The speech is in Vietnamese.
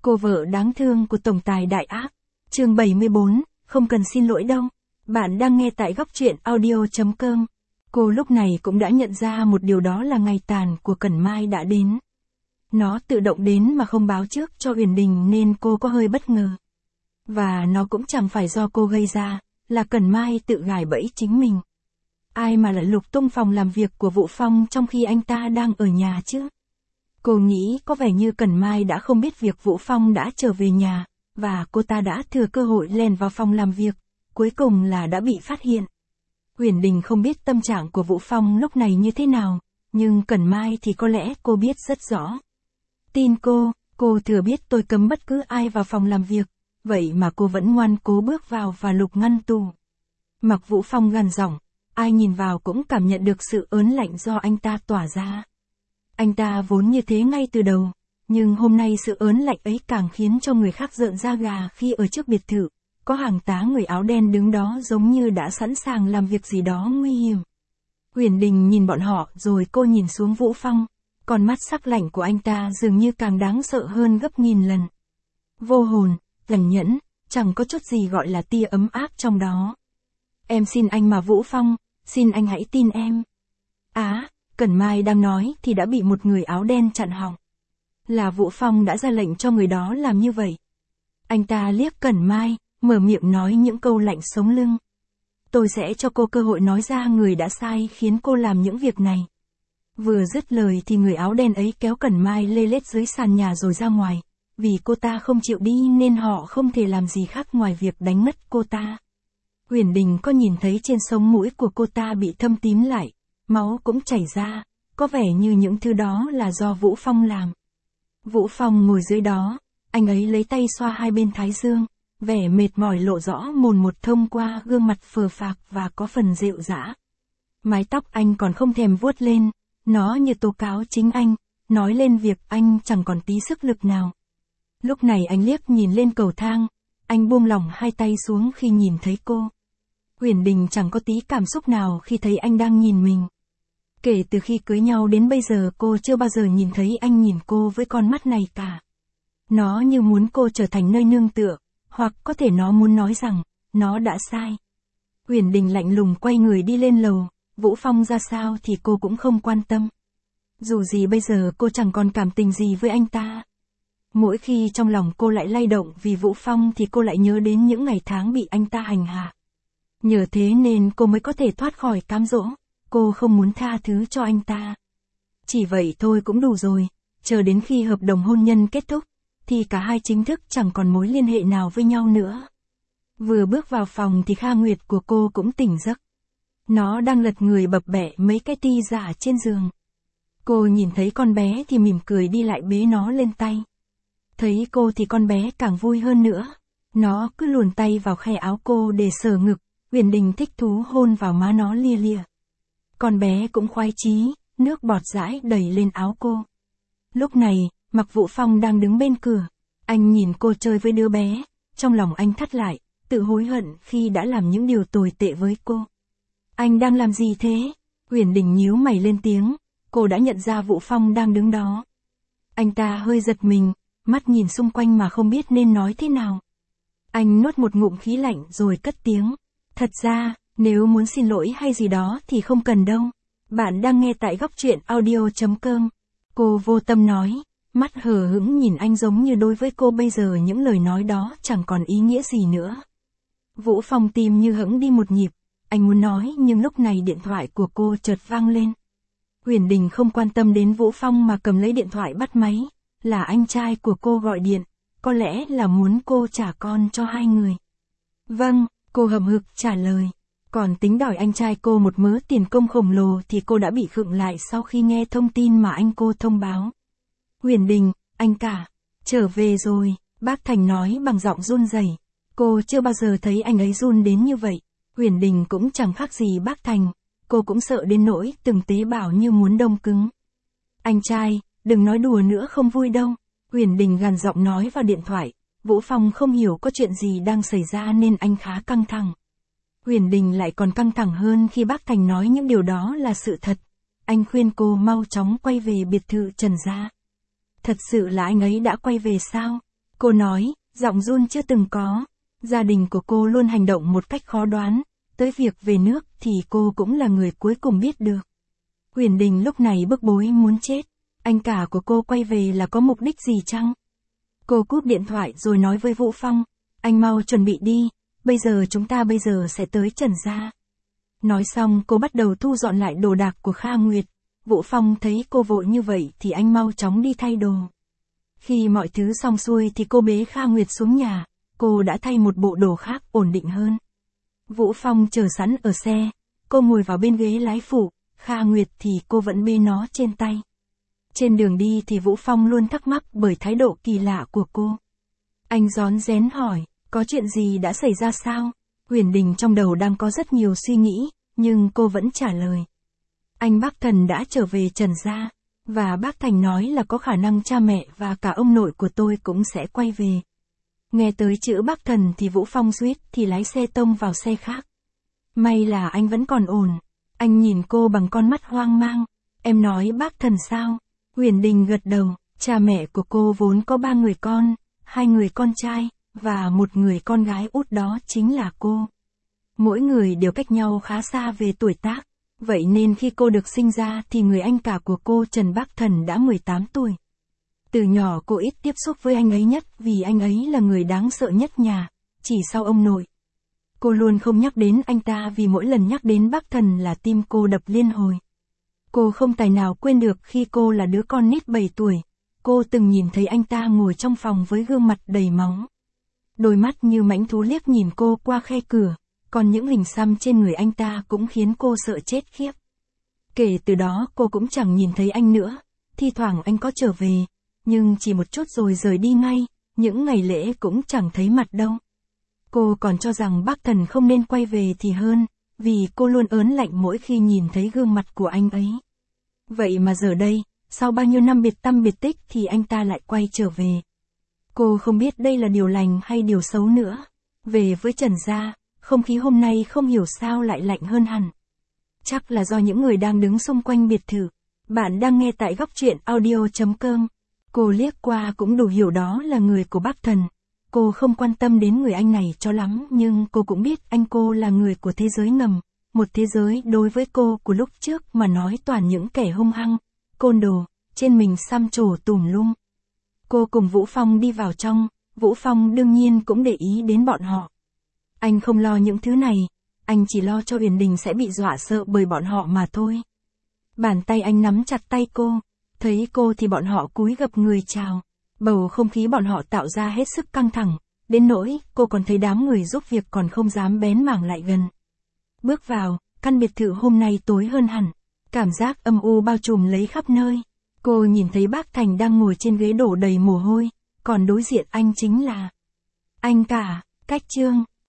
Cô vợ đáng thương của tổng tài đại ác. Chương 74, không cần xin lỗi đâu. Bạn đang nghe tại góc truyện audio.com. Cô lúc này cũng đã nhận ra một điều, đó là ngày tàn của Cẩn Mai đã đến. Nó tự động đến mà không báo trước cho Uyển Đình nên cô có hơi bất ngờ. Và nó cũng chẳng phải do cô gây ra, là Cẩn Mai tự gài bẫy chính mình. Ai mà lại lục tung phòng làm việc của Vũ Phong trong khi anh ta đang ở nhà chứ? Cô nghĩ có vẻ như Cẩn Mai đã không biết việc Vũ Phong đã trở về nhà, và cô ta đã thừa cơ hội lèn vào phòng làm việc, cuối cùng là đã bị phát hiện. Uyển Đình không biết tâm trạng của Vũ Phong lúc này như thế nào, nhưng Cẩn Mai thì có lẽ cô biết rất rõ. Tin cô thừa biết tôi cấm bất cứ ai vào phòng làm việc, vậy mà cô vẫn ngoan cố bước vào và lục ngăn tủ. Mặc Vũ Phong gằn giọng, ai nhìn vào cũng cảm nhận được sự ớn lạnh do anh ta tỏa ra. Anh ta vốn như thế ngay từ đầu, nhưng hôm nay sự ớn lạnh ấy càng khiến cho người khác rợn da gà khi ở trước biệt thự, có hàng tá người áo đen đứng đó giống như đã sẵn sàng làm việc gì đó nguy hiểm. Uyển Đình nhìn bọn họ rồi cô nhìn xuống Vũ Phong, con mắt sắc lạnh của anh ta dường như càng đáng sợ hơn gấp nghìn lần. Vô hồn, ẩn nhẫn, chẳng có chút gì gọi là tia ấm áp trong đó. Em xin anh mà Vũ Phong, xin anh hãy tin em. Cẩn Mai đang nói thì đã bị một người áo đen chặn họng. Là Vũ Phong đã ra lệnh cho người đó làm như vậy. Anh ta liếc Cẩn Mai, mở miệng nói những câu lạnh sống lưng. Tôi sẽ cho cô cơ hội nói ra người đã sai khiến cô làm những việc này. Vừa dứt lời thì người áo đen ấy kéo Cẩn Mai lê lết dưới sàn nhà rồi ra ngoài. Vì cô ta không chịu đi nên họ không thể làm gì khác ngoài việc đánh ngất cô ta. Uyển Đình có nhìn thấy trên sống mũi của cô ta bị thâm tím lại, máu cũng chảy ra, có vẻ như những thứ đó là do Vũ Phong làm. Vũ Phong ngồi dưới đó, anh ấy lấy tay xoa hai bên thái dương, vẻ mệt mỏi lộ rõ mồn một thông qua gương mặt phờ phạc và có phần rệu rã. Mái tóc anh còn không thèm vuốt lên, nó như tố cáo chính anh, nói lên việc anh chẳng còn tí sức lực nào. Lúc này anh liếc nhìn lên cầu thang, anh buông lỏng hai tay xuống khi nhìn thấy cô. Uyển Đình chẳng có tí cảm xúc nào khi thấy anh đang nhìn mình. Kể từ khi cưới nhau đến bây giờ cô chưa bao giờ nhìn thấy anh nhìn cô với con mắt này cả. Nó như muốn cô trở thành nơi nương tựa, hoặc có thể nó muốn nói rằng, nó đã sai. Uyển Đình lạnh lùng quay người đi lên lầu, Vũ Phong ra sao thì cô cũng không quan tâm. Dù gì bây giờ cô chẳng còn cảm tình gì với anh ta. Mỗi khi trong lòng cô lại lay động vì Vũ Phong thì cô lại nhớ đến những ngày tháng bị anh ta hành hạ. Nhờ thế nên cô mới có thể thoát khỏi cám dỗ, cô không muốn tha thứ cho anh ta. Chỉ vậy thôi cũng đủ rồi, chờ đến khi hợp đồng hôn nhân kết thúc, thì cả hai chính thức chẳng còn mối liên hệ nào với nhau nữa. Vừa bước vào phòng thì Kha Nguyệt của cô cũng tỉnh giấc. Nó đang lật người bập bẹ mấy cái ti giả trên giường. Cô nhìn thấy con bé thì mỉm cười đi lại bế nó lên tay. Thấy cô thì con bé càng vui hơn nữa. Nó cứ luồn tay vào khe áo cô để sờ ngực, Uyển Đình thích thú hôn vào má nó lia lịa. Con bé cũng khoái chí, nước bọt rãi đầy lên áo cô. Lúc này, Mạc Vũ Phong đang đứng bên cửa. Anh nhìn cô chơi với đứa bé, trong lòng anh thắt lại, tự hối hận khi đã làm những điều tồi tệ với cô. Anh đang làm gì thế? Uyển Đình nhíu mày lên tiếng, cô đã nhận ra Vũ Phong đang đứng đó. Anh ta hơi giật mình, mắt nhìn xung quanh mà không biết nên nói thế nào. Anh nuốt một ngụm khí lạnh rồi cất tiếng. Thật ra, nếu muốn xin lỗi hay gì đó thì không cần đâu. Bạn đang nghe tại góc truyện audio.com. Cô vô tâm nói, mắt hờ hững nhìn anh giống như đối với cô bây giờ những lời nói đó chẳng còn ý nghĩa gì nữa. Vũ Phong tim như hững đi một nhịp, anh muốn nói nhưng lúc này điện thoại của cô chợt vang lên. Uyển Đình không quan tâm đến Vũ Phong mà cầm lấy điện thoại bắt máy, là anh trai của cô gọi điện, có lẽ là muốn cô trả con cho hai người. Vâng, cô hậm hực trả lời. Còn tính đòi anh trai cô một mớ tiền công khổng lồ thì cô đã bị khựng lại sau khi nghe thông tin mà anh cô thông báo. Uyển Đình, anh cả, trở về rồi, bác Thành nói bằng giọng run rẩy. Cô chưa bao giờ thấy anh ấy run đến như vậy. Uyển Đình cũng chẳng khác gì bác Thành, cô cũng sợ đến nỗi từng tế bào như muốn đông cứng. Anh trai, đừng nói đùa nữa không vui đâu. Uyển Đình gằn giọng nói vào điện thoại. Vũ Phong không hiểu có chuyện gì đang xảy ra nên anh khá căng thẳng. Uyển Đình lại còn căng thẳng hơn khi bác Thành nói những điều đó là sự thật. Anh khuyên cô mau chóng quay về biệt thự Trần gia. Thật sự là anh ấy đã quay về sao? Cô nói, giọng run chưa từng có. Gia đình của cô luôn hành động một cách khó đoán, tới việc về nước thì cô cũng là người cuối cùng biết được. Huyền Đình lúc này bức bối muốn chết. Anh cả của cô quay về là có mục đích gì chăng? Cô cúp điện thoại rồi nói với Vũ Phong, anh mau chuẩn bị đi, chúng ta sẽ tới Trần gia. Nói xong cô bắt đầu thu dọn lại đồ đạc của Kha Nguyệt. Vũ Phong thấy cô vội như vậy thì anh mau chóng đi thay đồ. Khi mọi thứ xong xuôi thì cô bế Kha Nguyệt xuống nhà, cô đã thay một bộ đồ khác ổn định hơn. Vũ Phong chờ sẵn ở xe, cô ngồi vào bên ghế lái phụ, Kha Nguyệt thì cô vẫn bế nó trên tay. Trên đường đi thì Vũ Phong luôn thắc mắc bởi thái độ kỳ lạ của cô. Anh rón rén hỏi, có chuyện gì đã xảy ra sao? Huyền Đình trong đầu đang có rất nhiều suy nghĩ, nhưng cô vẫn trả lời. Anh Bác Thần đã trở về Trần gia, và bác Thành nói là có khả năng cha mẹ và cả ông nội của tôi cũng sẽ quay về. Nghe tới chữ Bác Thần thì Vũ Phong suýt thì lái xe tông vào xe khác. May là anh vẫn còn ổn. Anh nhìn cô bằng con mắt hoang mang. Em nói Bác Thần sao? Huyền Đình gật đầu. Cha mẹ của cô vốn có 3 người con, 2 người con trai, và 1 người con gái út đó chính là cô. Mỗi người đều cách nhau khá xa về tuổi tác. Vậy nên khi cô được sinh ra thì người anh cả của cô Trần Bác Thần đã 18 tuổi. Từ nhỏ cô ít tiếp xúc với anh ấy nhất vì anh ấy là người đáng sợ nhất nhà, chỉ sau ông nội. Cô luôn không nhắc đến anh ta vì mỗi lần nhắc đến Bác Thần là tim cô đập liên hồi. Cô không tài nào quên được khi cô là đứa con nít 7 tuổi, cô từng nhìn thấy anh ta ngồi trong phòng với gương mặt đầy máu. Đôi mắt như mãnh thú liếc nhìn cô qua khe cửa, còn những hình xăm trên người anh ta cũng khiến cô sợ chết khiếp. Kể từ đó cô cũng chẳng nhìn thấy anh nữa, thi thoảng anh có trở về, nhưng chỉ một chút rồi rời đi ngay, những ngày lễ cũng chẳng thấy mặt đâu. Cô còn cho rằng Bác Thần không nên quay về thì hơn, vì cô luôn ớn lạnh mỗi khi nhìn thấy gương mặt của anh ấy. Vậy mà giờ đây, sau bao nhiêu năm biệt tăm biệt tích thì anh ta lại quay trở về. Cô không biết đây là điều lành hay điều xấu nữa. Về với Trần gia, không khí hôm nay không hiểu sao lại lạnh hơn hẳn. Chắc là do những người đang đứng xung quanh biệt thự. Bạn đang nghe tại góc truyện audio.com. Cô liếc qua cũng đủ hiểu đó là người của Bác Thần. Cô không quan tâm đến người anh này cho lắm nhưng cô cũng biết anh cô là người của thế giới ngầm. Một thế giới đối với cô của lúc trước mà nói toàn những kẻ hung hăng, côn đồ, trên mình xăm trổ tùm lum. Cô cùng Vũ Phong đi vào trong, Vũ Phong đương nhiên cũng để ý đến bọn họ. Anh không lo những thứ này, anh chỉ lo cho Huyền Đình sẽ bị dọa sợ bởi bọn họ mà thôi. Bàn tay anh nắm chặt tay cô, thấy cô thì bọn họ cúi gập người chào. Bầu không khí bọn họ tạo ra hết sức căng thẳng, đến nỗi cô còn thấy đám người giúp việc còn không dám bén mảng lại gần. Bước vào, căn biệt thự hôm nay tối hơn hẳn, cảm giác âm u bao trùm lấy khắp nơi. Cô nhìn thấy bác Thành đang ngồi trên ghế đổ đầy mồ hôi, còn đối diện anh chính là anh cả, Cách Trương.